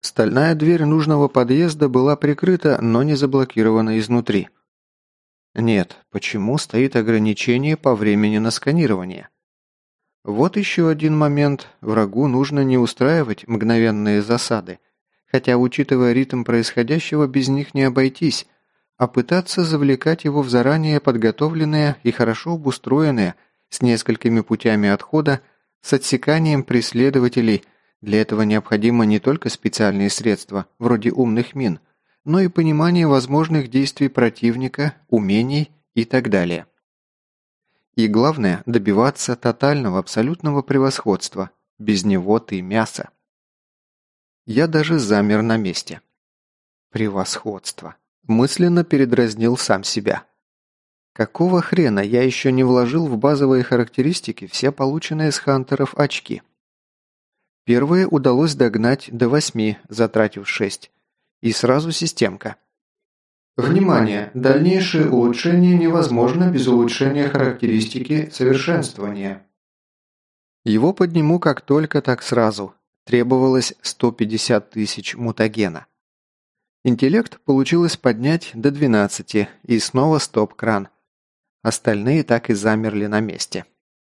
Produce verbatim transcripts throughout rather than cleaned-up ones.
Стальная дверь нужного подъезда была прикрыта, но не заблокирована изнутри. Нет, почему стоит ограничение по времени на сканирование? Вот еще один момент. Врагу нужно не устраивать мгновенные засады, хотя, учитывая ритм происходящего, без них не обойтись, а пытаться завлекать его в заранее подготовленные и хорошо обустроенные, с несколькими путями отхода, с отсеканием преследователей. Для этого необходимо не только специальные средства, вроде умных мин, но и понимание возможных действий противника, умений и так далее. И главное – добиваться тотального абсолютного превосходства. Без него ты мясо. Я даже замер на месте. Превосходство. Мысленно передразнил сам себя. Какого хрена я еще не вложил в базовые характеристики все полученные с хантеров очки? Первые удалось догнать до восьми, затратив шесть. И сразу системка. Внимание! Дальнейшее улучшение невозможно без улучшения характеристики совершенствования. Его подниму как только, так сразу. Требовалось сто пятьдесят тысяч мутагена. Интеллект получилось поднять до двенадцати, и снова стоп-кран. Остальные так и замерли на месте.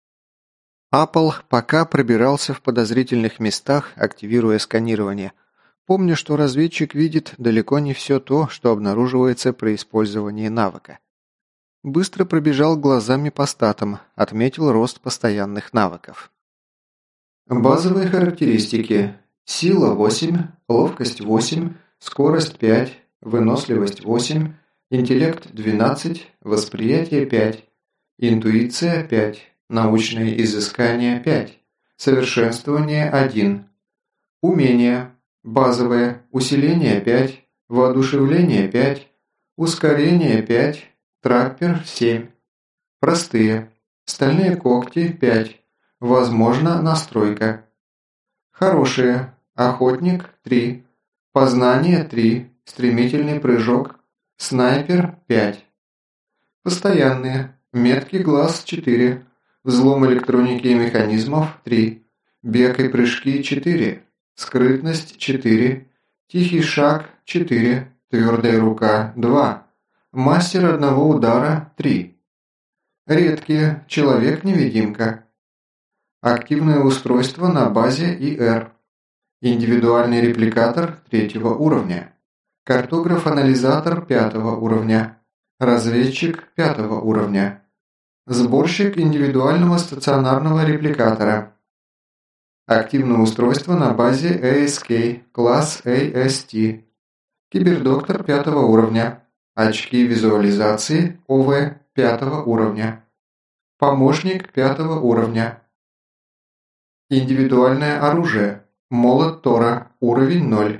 Апл пока пробирался в подозрительных местах, активируя сканирование. Помню, что разведчик видит далеко не все то, что обнаруживается при использовании навыка. Быстро пробежал глазами по статам, отметил рост постоянных навыков. Базовые характеристики. Сила восемь, ловкость восемь, скорость пять, выносливость восемь, интеллект двенадцать, восприятие пять, интуиция пять, научные изыскания пять, совершенствование один, умения. Базовое – усиление пять, воодушевление пять, ускорение пять, траппер семь. Простые. Стальные когти пять. Возможно, настройка. Хорошие. Охотник три. Познание три. Стремительный прыжок. Снайпер пять. Постоянные. Меткий глаз четыре. Взлом электроники и механизмов три. Бег и прыжки четыре. Скрытность четыре, тихий шаг четыре, твердая рука два, мастер одного удара три. Редкие, человек-невидимка. Активное устройство на базе И Р. Индивидуальный репликатор третьего уровня. Картограф-анализатор пятого уровня. Разведчик пятого уровня. Сборщик индивидуального стационарного репликатора. Активное устройство на базе А С К, класс А С Т. Кибердоктор пятого уровня. Очки визуализации О В пятого уровня. Помощник пятого уровня. Индивидуальное оружие. Молот Тора, уровень ноль.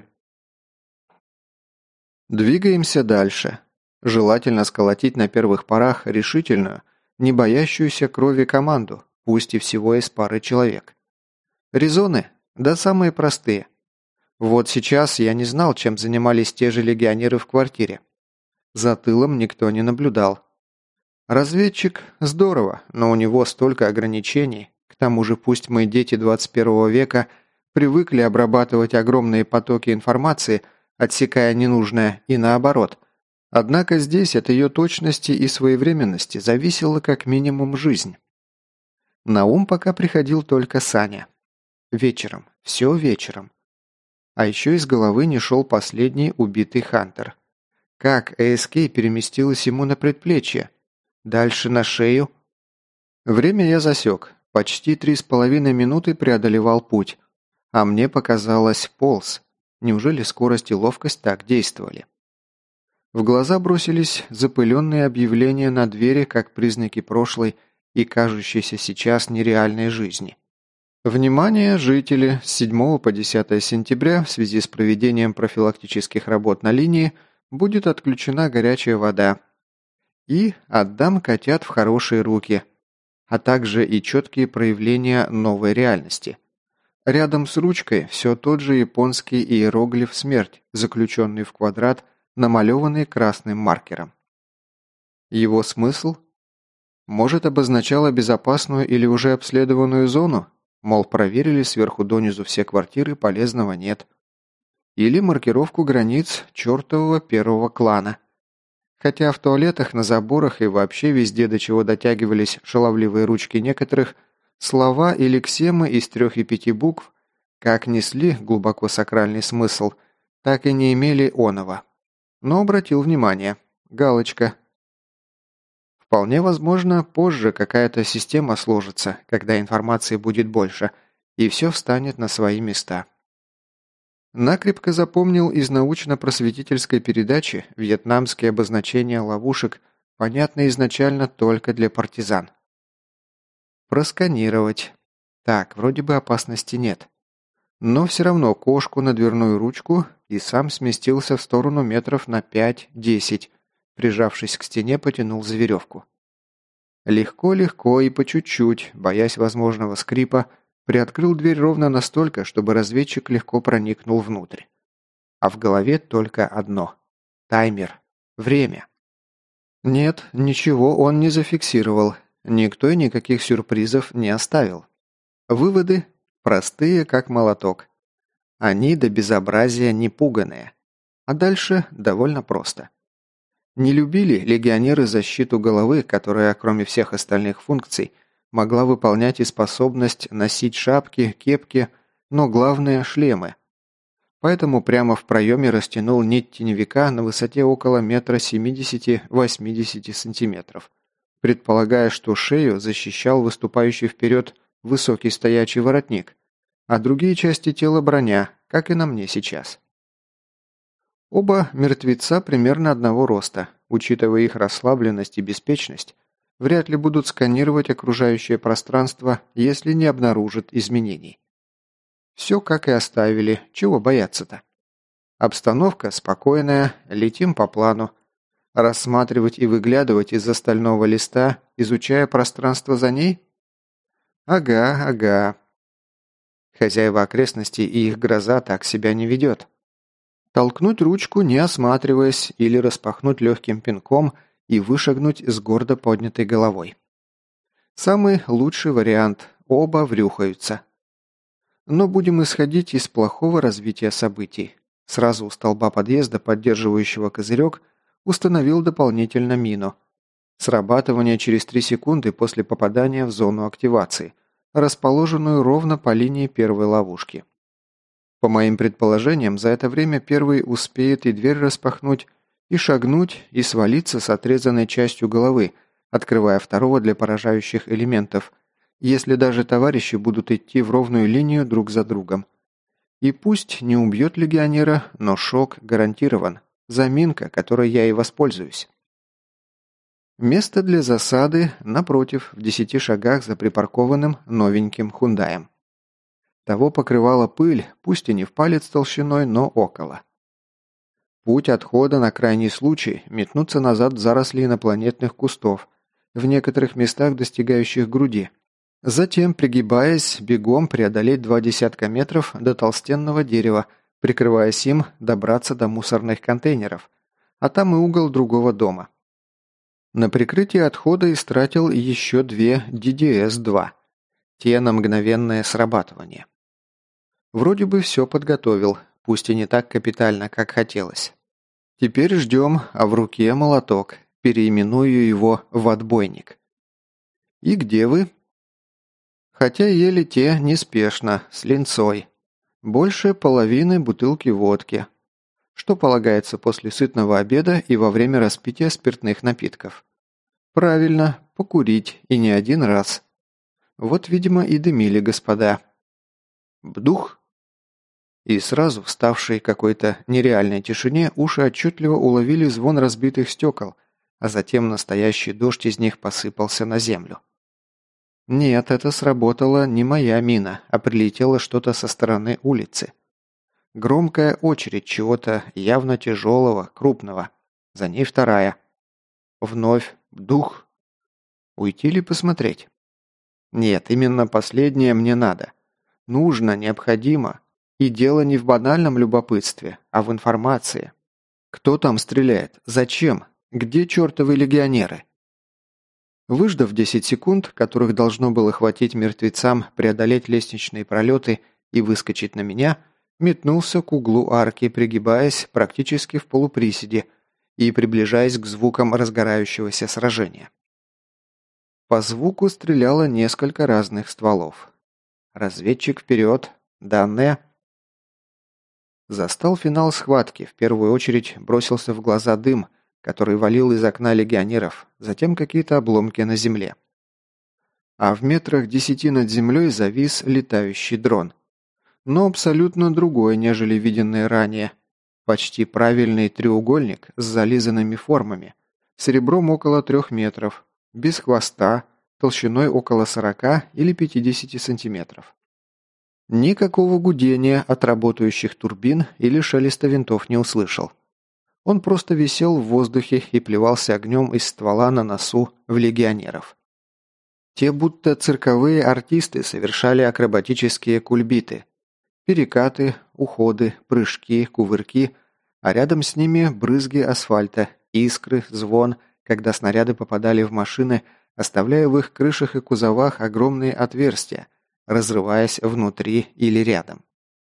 Двигаемся дальше. Желательно сколотить на первых порах решительную, не боящуюся крови команду, пусть и всего из пары человек. Резоны? Да самые простые. Вот сейчас я не знал, чем занимались те же легионеры в квартире. За тылом никто не наблюдал. Разведчик – здорово, но у него столько ограничений. К тому же пусть мы, дети двадцать первого века, привыкли обрабатывать огромные потоки информации, отсекая ненужное, и наоборот. Однако здесь от ее точности и своевременности зависела как минимум жизнь. На ум пока приходил только Саня. Вечером. Все вечером. А еще из головы не шел последний убитый Хантер. Как А С К переместилась ему на предплечье? Дальше на шею? Время я засек. Почти три с половиной минуты преодолевал путь. А мне показалось полз. Неужели скорость и ловкость так действовали? В глаза бросились запыленные объявления на двери как признаки прошлой и кажущейся сейчас нереальной жизни. Внимание, жители! С седьмого по десятое сентября в связи с проведением профилактических работ на линии будет отключена горячая вода. И отдам котят в хорошие руки, а также и четкие проявления новой реальности. Рядом с ручкой все тот же японский иероглиф «Смерть», заключенный в квадрат, намалеванный красным маркером. Его смысл? Может, обозначало безопасную или уже обследованную зону? Мол, проверили сверху донизу все квартиры, полезного нет. или маркировку границ чертового первого клана. Хотя в туалетах, на заборах и вообще везде, до чего дотягивались шаловливые ручки некоторых, слова или ксемы из трех и пяти букв как несли глубоко сакральный смысл, так и не имели оного. Но обратил внимание. Галочка. Вполне возможно, позже какая-то система сложится, когда информации будет больше, и все встанет на свои места. Накрепко запомнил из научно-просветительской передачи вьетнамские обозначения ловушек, понятные изначально только для партизан. Просканировать. Так, вроде бы опасности нет. Но все равно кошку на дверную ручку и сам сместился в сторону метров на пять-десять, прижавшись к стене, потянул за веревку. Легко-легко и по чуть-чуть, боясь возможного скрипа, приоткрыл дверь ровно настолько, чтобы разведчик легко проникнул внутрь. А в голове только одно – таймер. Время. Нет, ничего он не зафиксировал. Никто и никаких сюрпризов не оставил. Выводы простые, как молоток. Они до безобразия не пуганые. А дальше довольно просто. Не любили легионеры защиту головы, которая, кроме всех остальных функций, могла выполнять и способность носить шапки, кепки, но главное – шлемы. Поэтому прямо в проеме растянул нить теневика на высоте около метра семидесяти-восьмидесяти сантиметров, предполагая, что шею защищал выступающий вперед высокий стоячий воротник, а другие части тела броня, как и на мне сейчас. Оба мертвеца примерно одного роста, учитывая их расслабленность и беспечность, вряд ли будут сканировать окружающее пространство, если не обнаружат изменений. Все как и оставили, чего бояться-то? Обстановка спокойная, летим по плану. Рассматривать и выглядывать из остального листа, изучая пространство за ней? Ага, ага. Хозяева окрестностей и их гроза так себя не ведет. Толкнуть ручку, не осматриваясь, или распахнуть легким пинком и вышагнуть с гордо поднятой головой. Самый лучший вариант – оба врюхаются. Но будем исходить из плохого развития событий. Сразу у столба подъезда, поддерживающего козырек, установил дополнительно мину. Срабатывание через три секунды после попадания в зону активации, расположенную ровно по линии первой ловушки. По моим предположениям, за это время первый успеет и дверь распахнуть, и шагнуть, и свалиться с отрезанной частью головы, открывая второго для поражающих элементов, если даже товарищи будут идти в ровную линию друг за другом. И пусть не убьет легионера, но шок гарантирован. Заминка, которой я и воспользуюсь. Место для засады, напротив, в десяти шагах за припаркованным новеньким хундаем. Того покрывала пыль, пусть и не в палец толщиной, но около. Путь отхода на крайний случай – метнуться назад в заросли инопланетных кустов, в некоторых местах достигающих груди. Затем, пригибаясь, бегом преодолеть два десятка метров до толстенного дерева, прикрываясь им, добраться до мусорных контейнеров, а там и угол другого дома. На прикрытие отхода истратил еще две ди ди эс два, те на мгновенное срабатывание. Вроде бы все подготовил, пусть и не так капитально, как хотелось. Теперь ждем, а в руке молоток, переименую его в отбойник. И где вы? Хотя ели те неспешно, с линцой. Больше половины бутылки водки. Что полагается после сытного обеда и во время распития спиртных напитков? Правильно, покурить, и не один раз. Вот, видимо, и дымили господа. Бдух! И сразу в ставшей какой-то нереальной тишине уши отчетливо уловили звон разбитых стекол, а затем настоящий дождь из них посыпался на землю. Нет, это сработала не моя мина, а прилетело что-то со стороны улицы. Громкая очередь чего-то явно тяжелого, крупного. За ней вторая. Вновь дух. Уйти ли посмотреть? Нет, именно последнее мне надо. Нужно, необходимо. И дело не в банальном любопытстве, а в информации. Кто там стреляет? Зачем? Где чертовы легионеры? Выждав десять секунд, которых должно было хватить мертвецам преодолеть лестничные пролеты и выскочить на меня, Метнулся к углу арки, пригибаясь практически в полуприседе и приближаясь к звукам разгорающегося сражения. По звуку стреляло несколько разных стволов. Разведчик вперед. Данные. Застал финал схватки. В первую очередь бросился в глаза дым, который валил из окна легионеров, затем какие-то обломки на земле. А в метрах десяти над землей завис летающий дрон. Но абсолютно другой, нежели виденный ранее. Почти правильный треугольник с зализанными формами, с ребром около трех метров, без хвоста, толщиной около сорока или пятидесяти сантиметров. Никакого гудения от работающих турбин или шелеста винтов не услышал. Он просто висел в воздухе и плевался огнем из ствола на носу в легионеров. Те будто цирковые артисты совершали акробатические кульбиты. Перекаты, уходы, прыжки, кувырки, а рядом с ними брызги асфальта, искры, звон, когда снаряды попадали в машины, оставляя в их крышах и кузовах огромные отверстия, разрываясь внутри или рядом.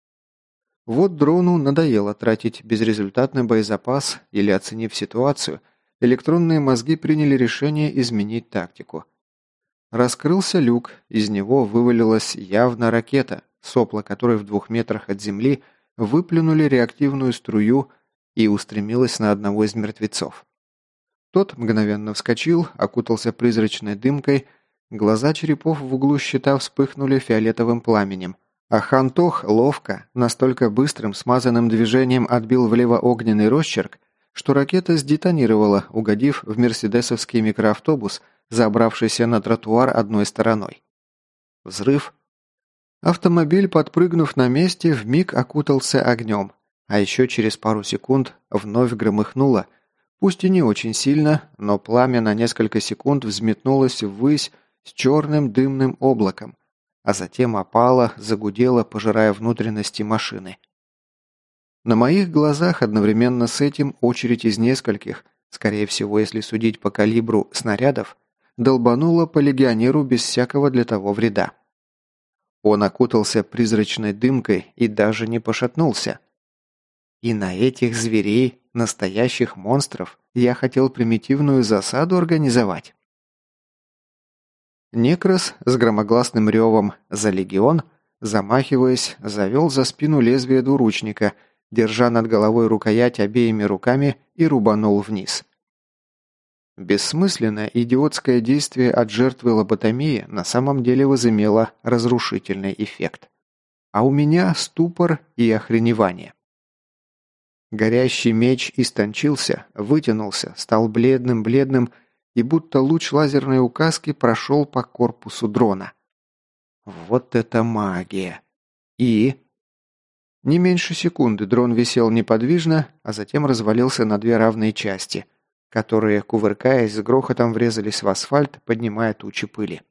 Вот дрону надоело тратить безрезультатный боезапас или, оценив ситуацию, электронные мозги приняли решение изменить тактику. Раскрылся люк, из него вывалилась явно ракета, сопла которой в двух метрах от земли выплюнули реактивную струю и устремилась на одного из мертвецов. Тот мгновенно вскочил, окутался призрачной дымкой, глаза черепов в углу щита вспыхнули фиолетовым пламенем, а Хантох ловко, настолько быстрым смазанным движением отбил влево огненный росчерк, что ракета сдетонировала, угодив в мерседесовский микроавтобус, забравшийся на тротуар одной стороной. Взрыв. Автомобиль, подпрыгнув на месте, вмиг окутался огнем, а еще через пару секунд вновь громыхнуло, пусть и не очень сильно, но пламя на несколько секунд взметнулось ввысь с черным дымным облаком, а затем опало, загудело, пожирая внутренности машины. На моих глазах одновременно с этим очередь из нескольких, скорее всего, если судить по калибру снарядов, долбанула по легионеру без всякого для того вреда. Он окутался призрачной дымкой и даже не пошатнулся. И на этих зверей, настоящих монстров, я хотел примитивную засаду организовать. Некрос с громогласным ревом «За легион», замахиваясь, завел за спину лезвие двуручника, держа над головой рукоять обеими руками и рубанул вниз. Бессмысленное идиотское действие от жертвы лоботомии на самом деле возымело разрушительный эффект. А у меня ступор и охреневание. Горящий меч истончился, вытянулся, стал бледным-бледным и будто луч лазерной указки прошел по корпусу дрона. Вот это магия! И... Не меньше секунды дрон висел неподвижно, а затем развалился на две равные части, которые, кувыркаясь, с грохотом врезались в асфальт, поднимая тучи пыли.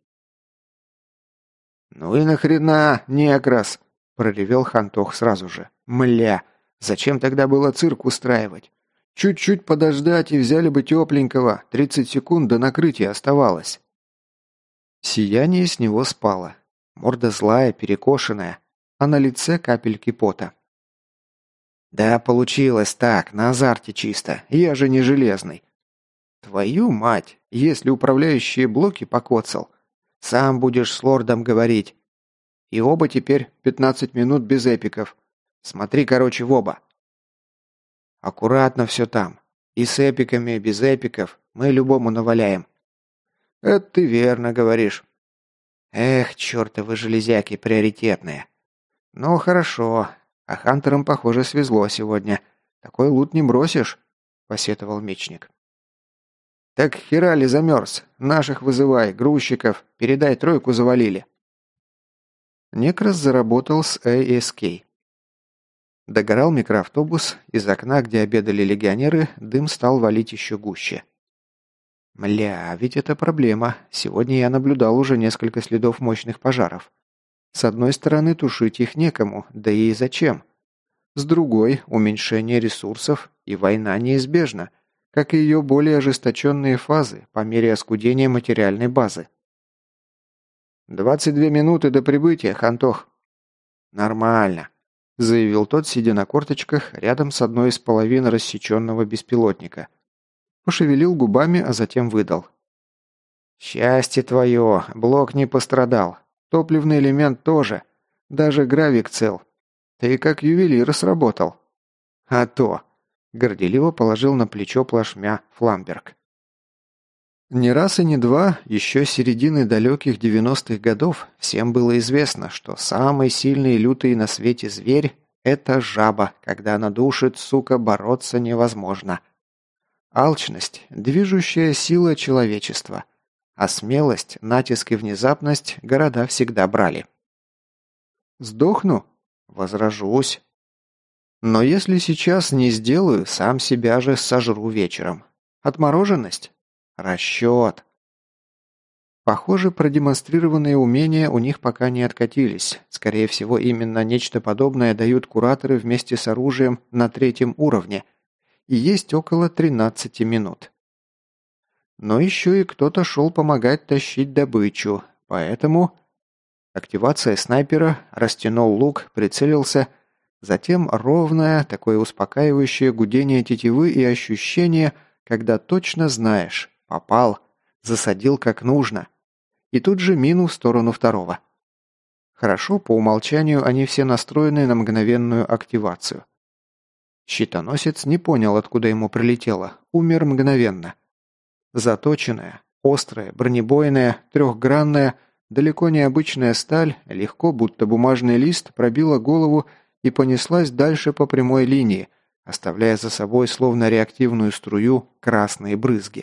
«Ну и нахрена, некрас!» – проревел Хантох сразу же. «Мля! Зачем тогда было цирк устраивать? Чуть-чуть подождать и взяли бы тепленького, тридцать секунд до накрытия оставалось». Сияние с него спало. Морда злая, перекошенная, а на лице капельки пота. «Да получилось так, на азарте чисто, я же не железный». «Твою мать, если управляющие блоки покоцал, сам будешь с лордом говорить. И оба теперь пятнадцать минут без эпиков. Смотри, короче, в оба». «Аккуратно все там. И с эпиками, и без эпиков. Мы любому наваляем». «Это ты верно говоришь». «Эх, чертовы железяки приоритетные». «Ну, хорошо. А хантерам, похоже, свезло сегодня. Такой лут не бросишь», — посетовал мечник. «Так хера ли замерз? Наших вызывай, грузчиков. Передай, тройку завалили». Некрос заработал с эй эс кей. Догорал микроавтобус, из окна, где обедали легионеры, дым стал валить еще гуще. Мля, ведь это проблема. Сегодня я наблюдал уже несколько следов мощных пожаров. С одной стороны, тушить их некому, да и зачем? С другой, уменьшение ресурсов, и война неизбежна, как и ее более ожесточенные фазы по мере оскудения материальной базы. «Двадцать две минуты до прибытия, Хантох». «Нормально. заявил тот, сидя на корточках рядом с одной из половин рассеченного беспилотника. Пошевелил губами, а затем выдал. «Счастье твое, блок не пострадал. Топливный элемент тоже. Даже гравик цел. Ты как ювелир сработал». «А то!» – горделиво положил на плечо плашмя Фламберг. Не раз и не два, еще с середины далеких девяностых годов, всем было известно, что самый сильный и лютый на свете зверь – это жаба, когда она душит, сука, бороться невозможно. Алчность – движущая сила человечества, а смелость, натиск и внезапность города всегда брали. «Сдохну?» «Возражусь». «Но если сейчас не сделаю, сам себя же сожру вечером. Отмороженность?» «Расчет». Похоже, продемонстрированные умения у них пока не откатились. Скорее всего, именно нечто подобное дают кураторы вместе с оружием на третьем уровне. И есть около тринадцати минут. Но еще и кто-то шел помогать тащить добычу, поэтому... Активация снайпера, растянул лук, прицелился, затем ровное, такое успокаивающее гудение тетивы и ощущение, когда точно знаешь, попал, засадил как нужно. И тут же мину в сторону второго. Хорошо, по умолчанию они все настроены на мгновенную активацию. Щитоносец не понял, откуда ему прилетело, умер мгновенно. Заточенная, острая, бронебойная, трехгранная, далеко не обычная сталь, легко, будто бумажный лист, пробила голову и понеслась дальше по прямой линии, оставляя за собой словно реактивную струю красные брызги.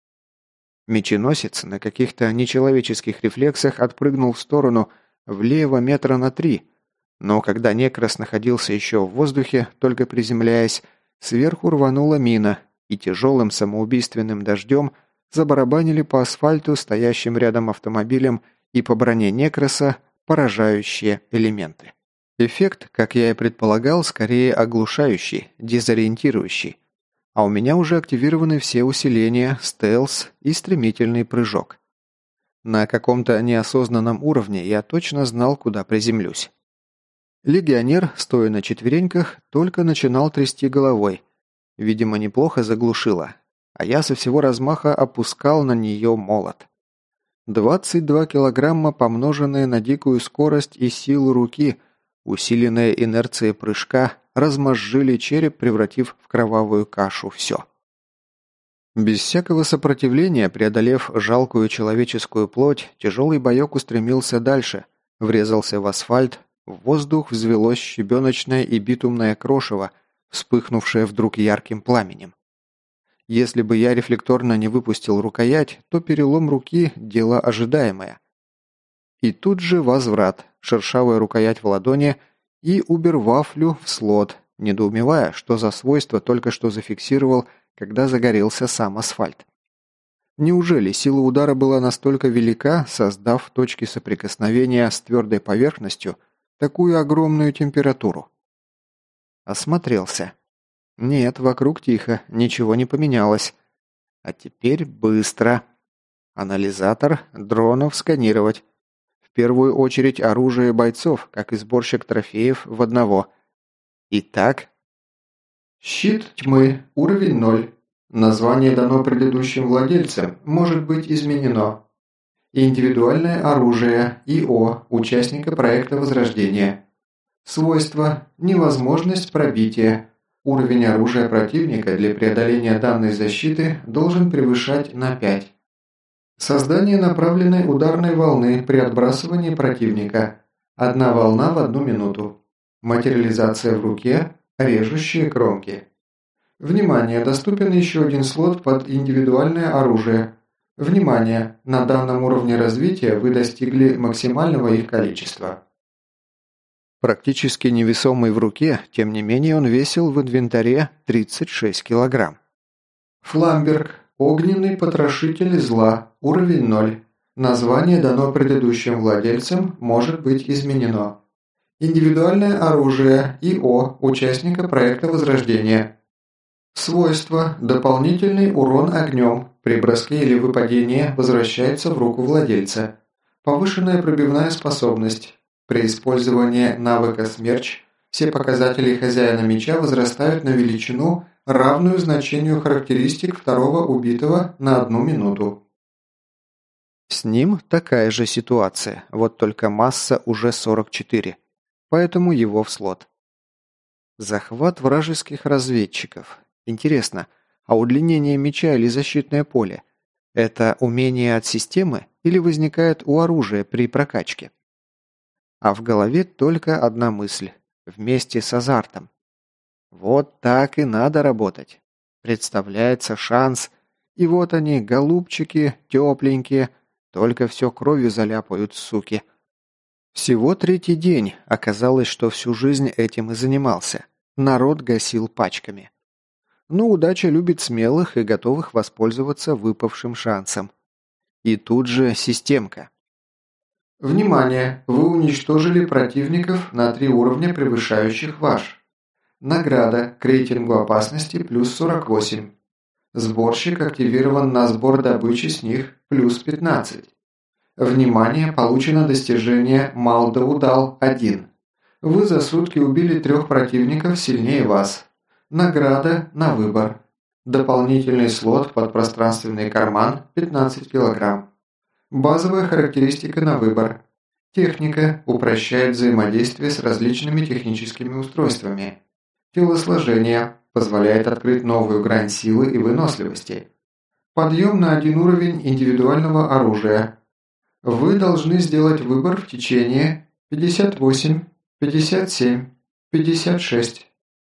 Меченосец на каких-то нечеловеческих рефлексах отпрыгнул в сторону, влево метра на три, но когда Некрос находился еще в воздухе, только приземляясь, сверху рванула мина, и тяжелым самоубийственным дождем забарабанили по асфальту, стоящим рядом автомобилем, и по броне Некроса поражающие элементы. Эффект, как я и предполагал, скорее оглушающий, дезориентирующий. А у меня уже активированы все усиления, стелс и стремительный прыжок. На каком-то неосознанном уровне я точно знал, куда приземлюсь. Легионер, стоя на четвереньках, только начинал трясти головой. Видимо, неплохо заглушило, а я со всего размаха опускал на нее молот. двадцать два килограмма, помноженные на дикую скорость и силу руки, усиленная инерция прыжка, размозжили череп, превратив в кровавую кашу все. Без всякого сопротивления, преодолев жалкую человеческую плоть, тяжелый боек устремился дальше, врезался в асфальт, в воздух взвелось щебеночное и битумное крошево, вспыхнувшее вдруг ярким пламенем. Если бы я рефлекторно не выпустил рукоять, то перелом руки – дело ожидаемое. И тут же возврат, шершавая рукоять в ладони и убер-вафлю в слот, недоумевая, что за свойство только что зафиксировал, когда загорелся сам асфальт. Неужели сила удара была настолько велика, создав в точке соприкосновения с твердой поверхностью такую огромную температуру? Осмотрелся. Нет, вокруг тихо, ничего не поменялось. А теперь быстро. Анализатор, дронов сканировать. В первую очередь оружие бойцов, как и сборщик трофеев в одного. Итак. Щит тьмы, уровень ноль. Название дано предыдущим владельцам, может быть изменено. Индивидуальное оружие, ИО, участника проекта Возрождения. Свойства, невозможность пробития. Уровень оружия противника для преодоления данной защиты должен превышать на пять. Создание направленной ударной волны при отбрасывании противника. Одна волна в одну минуту. Материализация в руке, режущие кромки. Внимание, доступен еще один слот под индивидуальное оружие. Внимание, на данном уровне развития вы достигли максимального их количества. Практически невесомый в руке, тем не менее он весил в инвентаре тридцать шесть килограмм. Фламберг. Огненный потрошитель зла. Уровень ноль. Название дано предыдущим владельцам, может быть изменено. Индивидуальное оружие, ИО, участника проекта Возрождения. Свойства. Дополнительный урон огнем. При броске или выпадении возвращается в руку владельца. Повышенная пробивная способность. При использовании навыка «Смерч» Все показатели хозяина меча возрастают на величину, равную значению характеристик второго убитого на одну минуту. С ним такая же ситуация, вот только масса уже сорок четыре, поэтому его в слот. Захват вражеских разведчиков. Интересно, а удлинение меча или защитное поле – это умение от системы или возникает у оружия при прокачке? А в голове только одна мысль – вместе с азартом. Вот так и надо работать. Представляется шанс, и вот они, голубчики, тепленькие, только все кровью заляпают, суки. Всего третий день, оказалось, что всю жизнь этим и занимался. Народ гасил пачками. Ну, удача любит смелых и готовых воспользоваться выпавшим шансом. И тут же системка. Внимание! Вы уничтожили противников на три уровня, превышающих ваш. Награда к рейтингу опасности плюс сорок восемь. Сборщик активирован на сбор добычи с них плюс пятнадцать. Внимание! Получено достижение Малдаудал один. Вы за сутки убили трех противников сильнее вас. Награда на выбор. Дополнительный слот под пространственный карман пятнадцать килограмм. Базовая характеристика на выбор. Техника упрощает взаимодействие с различными техническими устройствами. Телосложение позволяет открыть новую грань силы и выносливости. Подъем на один уровень индивидуального оружия. Вы должны сделать выбор в течение пятьдесят восемь, пятьдесят семь, пятьдесят шесть.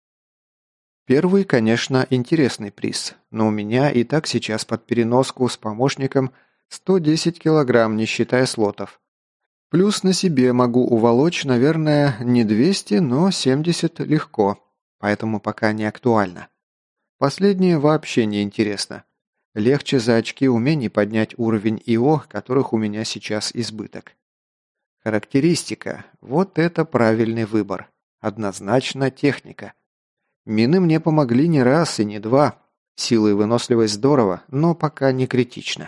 Первый, конечно, интересный приз, но у меня и так сейчас под переноску с помощником сто десять килограмм, не считая слотов. Плюс на себе могу уволочь, наверное, не двести, но семьдесят легко, поэтому пока не актуально. Последнее вообще не интересно. Легче за очки умений поднять уровень ИО, которых у меня сейчас избыток. Характеристика. Вот это правильный выбор. Однозначно техника. Мины мне помогли не раз и не два. Сила и выносливость здорово, но пока не критично.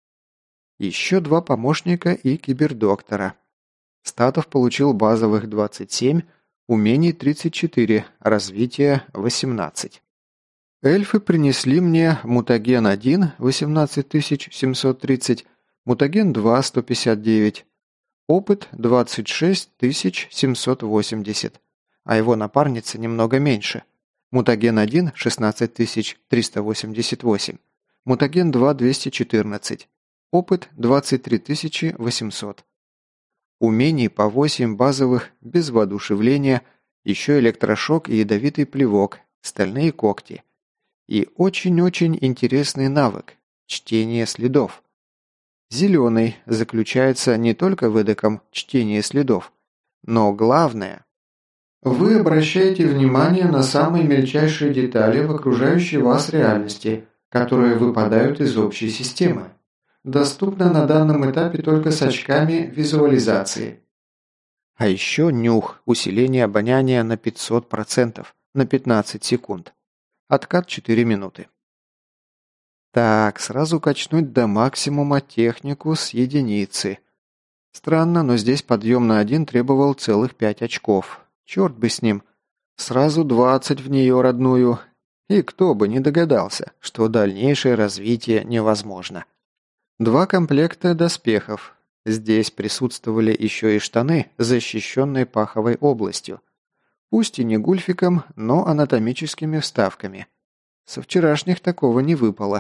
Еще два помощника и кибердоктора. Статов получил базовых двадцать семь, умений тридцать четыре, развитие восемнадцать. Эльфы принесли мне мутаген один восемнадцать тысяч семьсот тридцать, мутаген два сто пятьдесят девять, опыт двадцать шесть тысяч семьсот восемьдесят, а его напарница немного меньше. Мутаген один шестнадцать тысяч триста восемьдесят восемь, мутаген два двести четырнадцать, опыт двадцать три тысячи восемьсот. Умений по восемь базовых, без воодушевления, еще электрошок и ядовитый плевок, стальные когти. И очень-очень интересный навык – чтение следов. Зеленый заключается не только в эдаком чтении следов, но главное – вы обращаете внимание на самые мельчайшие детали в окружающей вас реальности, которые выпадают из общей системы. Доступно на данном этапе только с очками визуализации. А еще нюх, усиление обоняния на пятьсот процентов, на пятнадцать секунд. Откат четыре минуты. Так, сразу качнуть до максимума технику с единицы. Странно, но здесь подъем на один требовал целых пять очков. Черт бы с ним. Сразу двадцать в нее родную. И кто бы не догадался, что дальнейшее развитие невозможно. Два комплекта доспехов. Здесь присутствовали еще и штаны, защищенные паховой областью. Пусть и не гульфиком, но анатомическими вставками. Со вчерашних такого не выпало.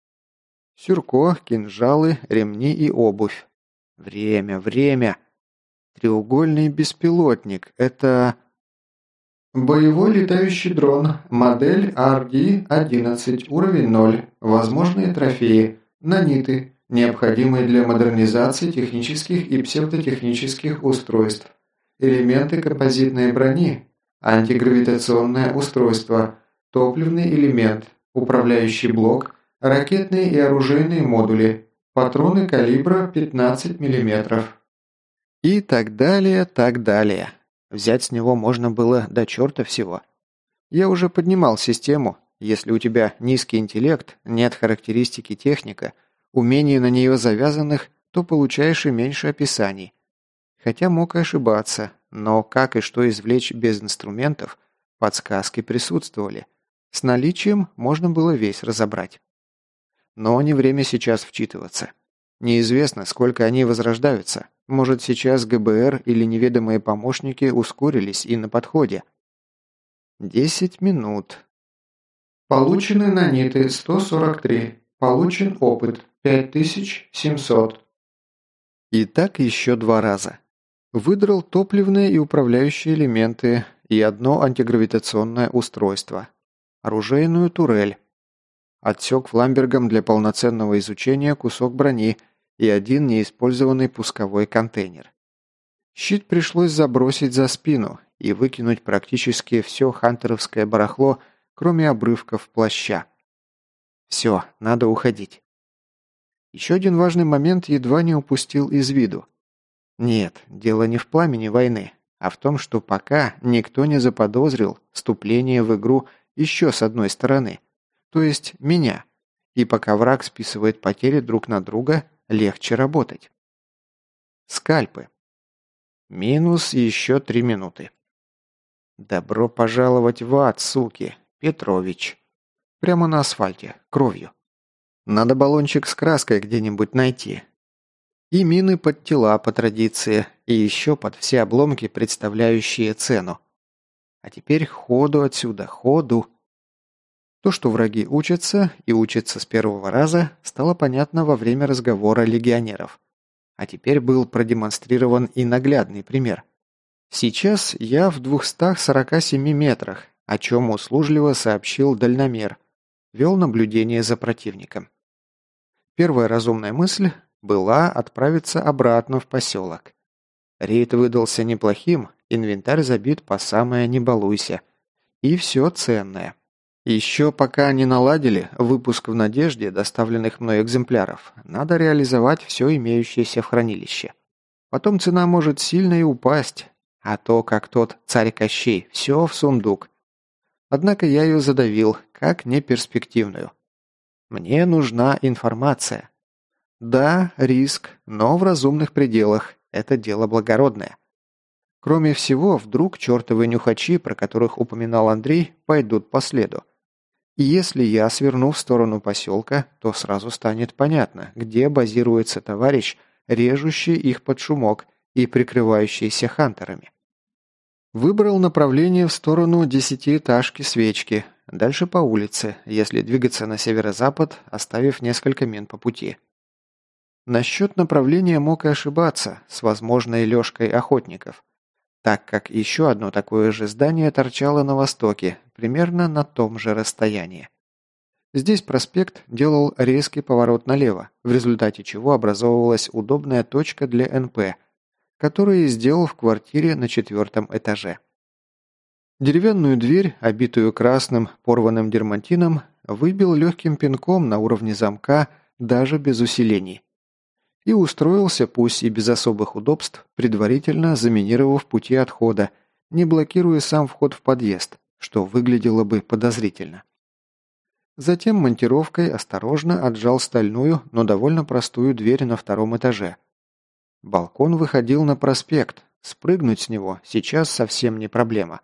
Сюрко, кинжалы, ремни и обувь. Время, время. Треугольный беспилотник. Это... Боевой летающий дрон. Модель ар ди одиннадцать, уровень ноль. Возможные трофеи. Наниты, необходимые для модернизации технических и псевдотехнических устройств. Элементы композитной брони. Антигравитационное устройство, топливный элемент, управляющий блок, ракетные и оружейные модули, патроны калибра пятнадцать миллиметров. И так далее, так далее. Взять с него можно было до черта всего. Я уже поднимал систему. Если у тебя низкий интеллект, нет характеристики техника, умений на нее завязанных, то получаешь и меньше описаний. Хотя мог и ошибаться. но как и что извлечь без инструментов, подсказки присутствовали. С наличием можно было весь разобрать. Но не время сейчас вчитываться. Неизвестно, сколько они возрождаются. Может, сейчас ГБР или неведомые помощники ускорились и на подходе. Десять минут. Получены наниты сто сорок три. Получен опыт пять тысяч семьсот. И так еще два раза. Выдрал топливные и управляющие элементы и одно антигравитационное устройство. Оружейную турель. Отсек фламбергом для полноценного изучения кусок брони и один неиспользованный пусковой контейнер. Щит пришлось забросить за спину и выкинуть практически все хантеровское барахло, кроме обрывков плаща. Все, надо уходить. Еще один важный момент едва не упустил из виду. Нет, дело не в пламени войны, а в том, что пока никто не заподозрил вступление в игру еще с одной стороны, то есть меня, и пока враг списывает потери друг на друга, легче работать. Скальпы. Минус еще три минуты. Добро пожаловать в ад, суки, Петрович. Прямо на асфальте, кровью. Надо баллончик с краской где-нибудь найти. И мины под тела по традиции, и еще под все обломки, представляющие цену. А теперь ходу отсюда, ходу. То, что враги учатся, и учатся с первого раза, стало понятно во время разговора легионеров. А теперь был продемонстрирован и наглядный пример. Сейчас я в двухстах сорока семи метрах, о чем услужливо сообщил дальномер. Вел наблюдение за противником. Первая разумная мысль была отправиться обратно в поселок. Рейд выдался неплохим, инвентарь забит по самое не балуйся. И все ценное. Еще пока не наладили выпуск в «Надежде» доставленных мной экземпляров, надо реализовать все имеющееся в хранилище. Потом цена может сильно и упасть, а то, как тот царь Кощей, все в сундук. Однако я ее задавил, как неперспективную. Мне нужна информация. Да, риск, но в разумных пределах. Это дело благородное. Кроме всего, вдруг чертовы нюхачи, про которых упоминал Андрей, пойдут по следу. И если я сверну в сторону поселка, то сразу станет понятно, где базируется товарищ, режущий их под шумок и прикрывающийся хантерами. Выбрал направление в сторону десятиэтажки свечки, дальше по улице, если двигаться на северо-запад, оставив несколько мин по пути. Насчет направления мог и ошибаться, с возможной лёжкой охотников, так как еще одно такое же здание торчало на востоке, примерно на том же расстоянии. Здесь проспект делал резкий поворот налево, в результате чего образовывалась удобная точка для эн пэ, которую сделал в квартире на четвертом этаже. Деревянную дверь, обитую красным порванным дермантином, выбил легким пинком на уровне замка, даже без усилений. И устроился, пусть и без особых удобств, предварительно заминировав пути отхода, не блокируя сам вход в подъезд, что выглядело бы подозрительно. Затем монтировкой осторожно отжал стальную, но довольно простую дверь на втором этаже. Балкон выходил на проспект, спрыгнуть с него сейчас совсем не проблема.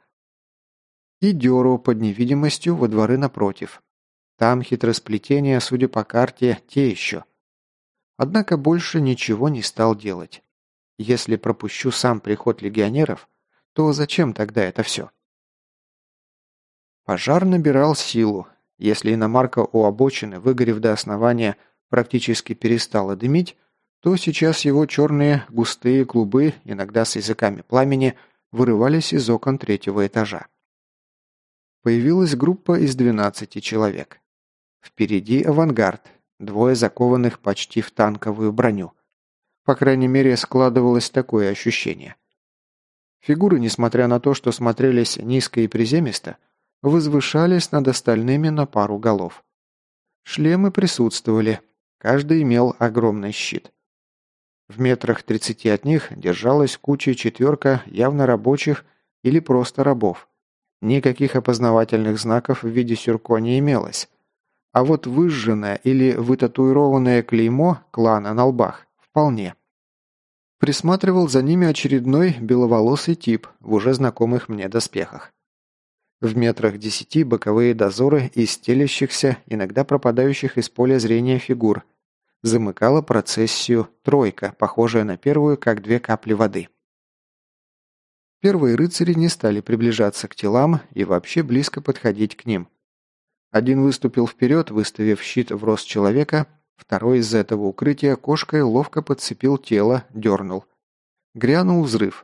И дёру под невидимостью во дворы напротив. Там хитросплетения, судя по карте, те еще. Однако больше ничего не стал делать. Если пропущу сам приход легионеров, то зачем тогда это все? Пожар набирал силу. Если иномарка у обочины, выгорев до основания, практически перестала дымить, то сейчас его черные густые клубы, иногда с языками пламени, вырывались из окон третьего этажа. Появилась группа из двенадцати человек. Впереди авангард, двое закованных почти в танковую броню. По крайней мере, складывалось такое ощущение. Фигуры, несмотря на то, что смотрелись низко и приземисто, возвышались над остальными на пару голов. Шлемы присутствовали, каждый имел огромный щит. В метрах тридцати от них держалась кучей четверка явно рабочих или просто рабов. Никаких опознавательных знаков в виде сюрко не имелось. А вот выжженное или вытатуированное клеймо клана на лбах вполне. Присматривал за ними очередной беловолосый тип в уже знакомых мне доспехах. В метрах десяти боковые дозоры из стелящихся, иногда пропадающих из поля зрения фигур. Замыкала процессию тройка, похожая на первую, как две капли воды. Первые рыцари не стали приближаться к телам и вообще близко подходить к ним. Один выступил вперед, выставив щит в рост человека, второй из этого укрытия кошкой ловко подцепил тело, дернул. Грянул взрыв.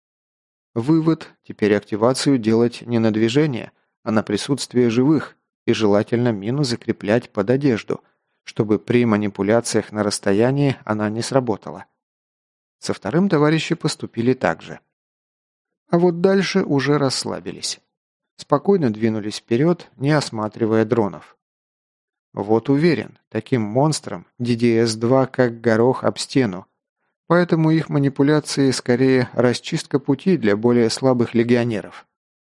Вывод – теперь активацию делать не на движение, а на присутствие живых, и желательно мину закреплять под одежду, чтобы при манипуляциях на расстоянии она не сработала. Со вторым товарищи поступили так же. А вот дальше уже расслабились. Спокойно двинулись вперед, не осматривая дронов. Вот уверен, таким монстрам ди ди эс два как горох об стену, поэтому их манипуляции скорее расчистка пути для более слабых легионеров.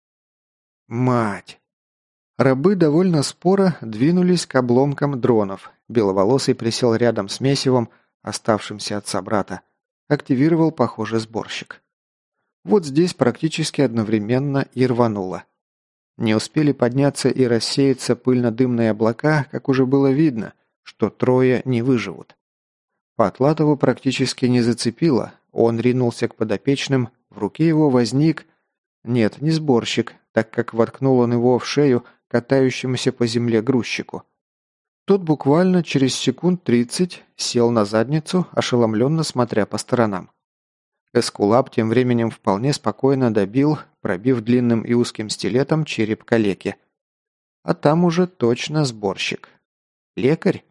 Мать! Рабы довольно споро двинулись к обломкам дронов. Беловолосый присел рядом с месивом, оставшимся от собрата. Активировал, похоже, сборщик. Вот здесь практически одновременно и рвануло. Не успели подняться и рассеяться пыльно-дымные облака, как уже было видно, что трое не выживут. Потлатову практически не зацепило, он ринулся к подопечным, в руке его возник... Нет, не сборщик, так как воткнул он его в шею катающемуся по земле грузчику. Тот буквально через секунд тридцать сел на задницу, ошеломленно смотря по сторонам. Эскулап тем временем вполне спокойно добил, пробив длинным и узким стилетом череп калеки. А там уже точно сборщик. Лекарь?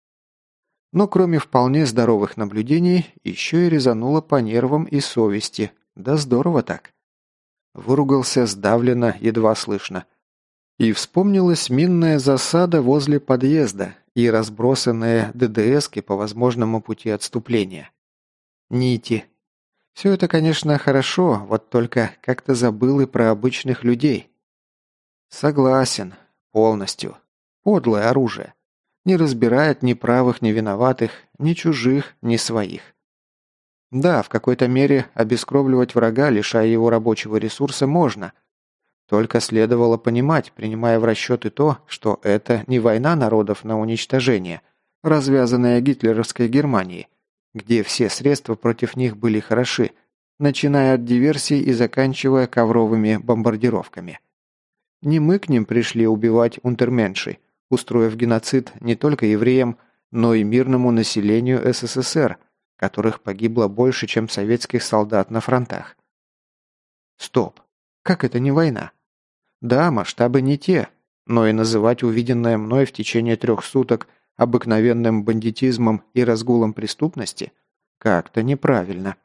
Но кроме вполне здоровых наблюдений, еще и резануло по нервам и совести. Да здорово так. Выругался сдавленно, едва слышно. И вспомнилась минная засада возле подъезда и разбросанные дэ дэ эски по возможному пути отступления. Нити. Все это, конечно, хорошо, вот только как-то забыл и про обычных людей. Согласен. Полностью. Подлое оружие. Не разбирает ни правых, ни виноватых, ни чужих, ни своих. Да, в какой-то мере обескровливать врага, лишая его рабочего ресурса, можно. Только следовало понимать, принимая в расчет и то, что это не война народов на уничтожение, развязанная гитлеровской Германией, где все средства против них были хороши, начиная от диверсий и заканчивая ковровыми бомбардировками. Не мы к ним пришли убивать унтерменшей, устроив геноцид не только евреям, но и мирному населению эс эс эс эр, которых погибло больше, чем советских солдат на фронтах. Стоп. Как это не война? Да, масштабы не те, но и называть увиденное мной в течение трех суток обыкновенным бандитизмом и разгулом преступности как-то неправильно.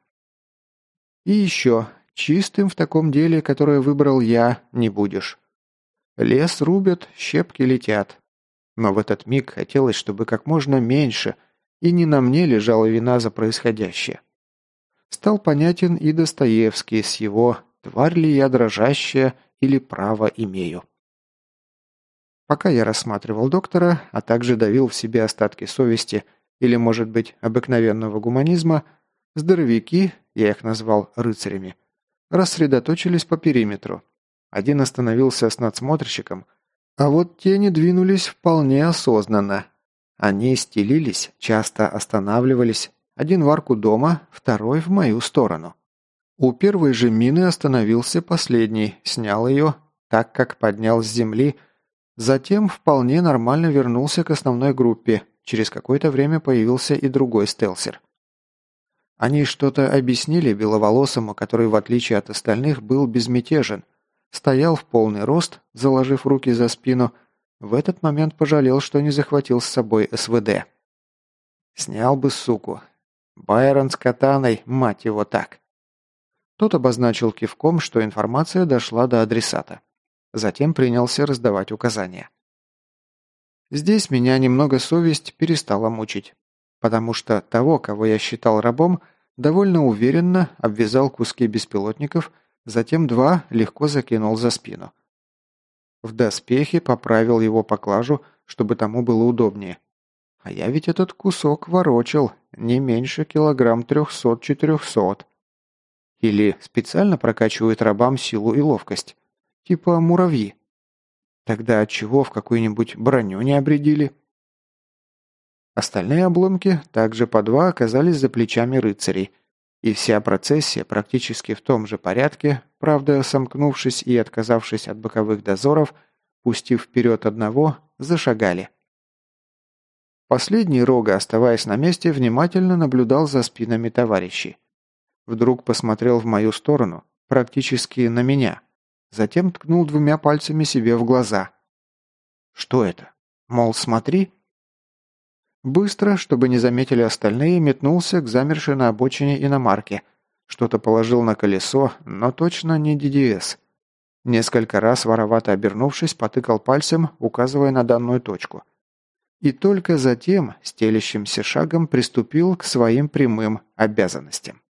И еще, чистым в таком деле, которое выбрал я, не будешь. Лес рубят, щепки летят. Но в этот миг хотелось, чтобы как можно меньше, и не на мне лежала вина за происходящее. Стал понятен и Достоевский с его «Тварь ли я дрожащая или право имею?». Пока я рассматривал доктора, а также давил в себе остатки совести или, может быть, обыкновенного гуманизма, здоровяки, я их назвал рыцарями, рассредоточились по периметру. Один остановился с надсмотрщиком, а вот тени двинулись вполне осознанно. Они стелились, часто останавливались, один в арку дома, второй в мою сторону. У первой же мины остановился последний, снял ее, так как поднял с земли. Затем вполне нормально вернулся к основной группе. Через какое-то время появился и другой стелсер. Они что-то объяснили беловолосому, который, в отличие от остальных, был безмятежен. Стоял в полный рост, заложив руки за спину. В этот момент пожалел, что не захватил с собой эс вэ дэ. Снял бы, суку. Байрон с катаной, мать его так. Тот обозначил кивком, что информация дошла до адресата. Затем принялся раздавать указания. Здесь меня немного совесть перестала мучить, потому что того, кого я считал рабом, довольно уверенно обвязал куски беспилотников, затем два легко закинул за спину. В доспехе поправил его поклажу, чтобы тому было удобнее. А я ведь этот кусок ворочал не меньше килограмм трехсот-четырехсот. Или специально прокачивают рабам силу и ловкость. Типа муравьи. Тогда отчего в какую-нибудь броню не обрядили? Остальные обломки также по два оказались за плечами рыцарей, и вся процессия практически в том же порядке, правда, сомкнувшись и отказавшись от боковых дозоров, пустив вперед одного, зашагали. Последний Рога, оставаясь на месте, внимательно наблюдал за спинами товарищей. Вдруг посмотрел в мою сторону, практически на меня. Затем ткнул двумя пальцами себе в глаза. Что это? Мол, смотри. Быстро, чтобы не заметили остальные, метнулся к замершей на обочине иномарке. Что-то положил на колесо, но точно не ди ди эс. Несколько раз, воровато обернувшись, потыкал пальцем, указывая на данную точку. И только затем, стелящимся шагом, приступил к своим прямым обязанностям.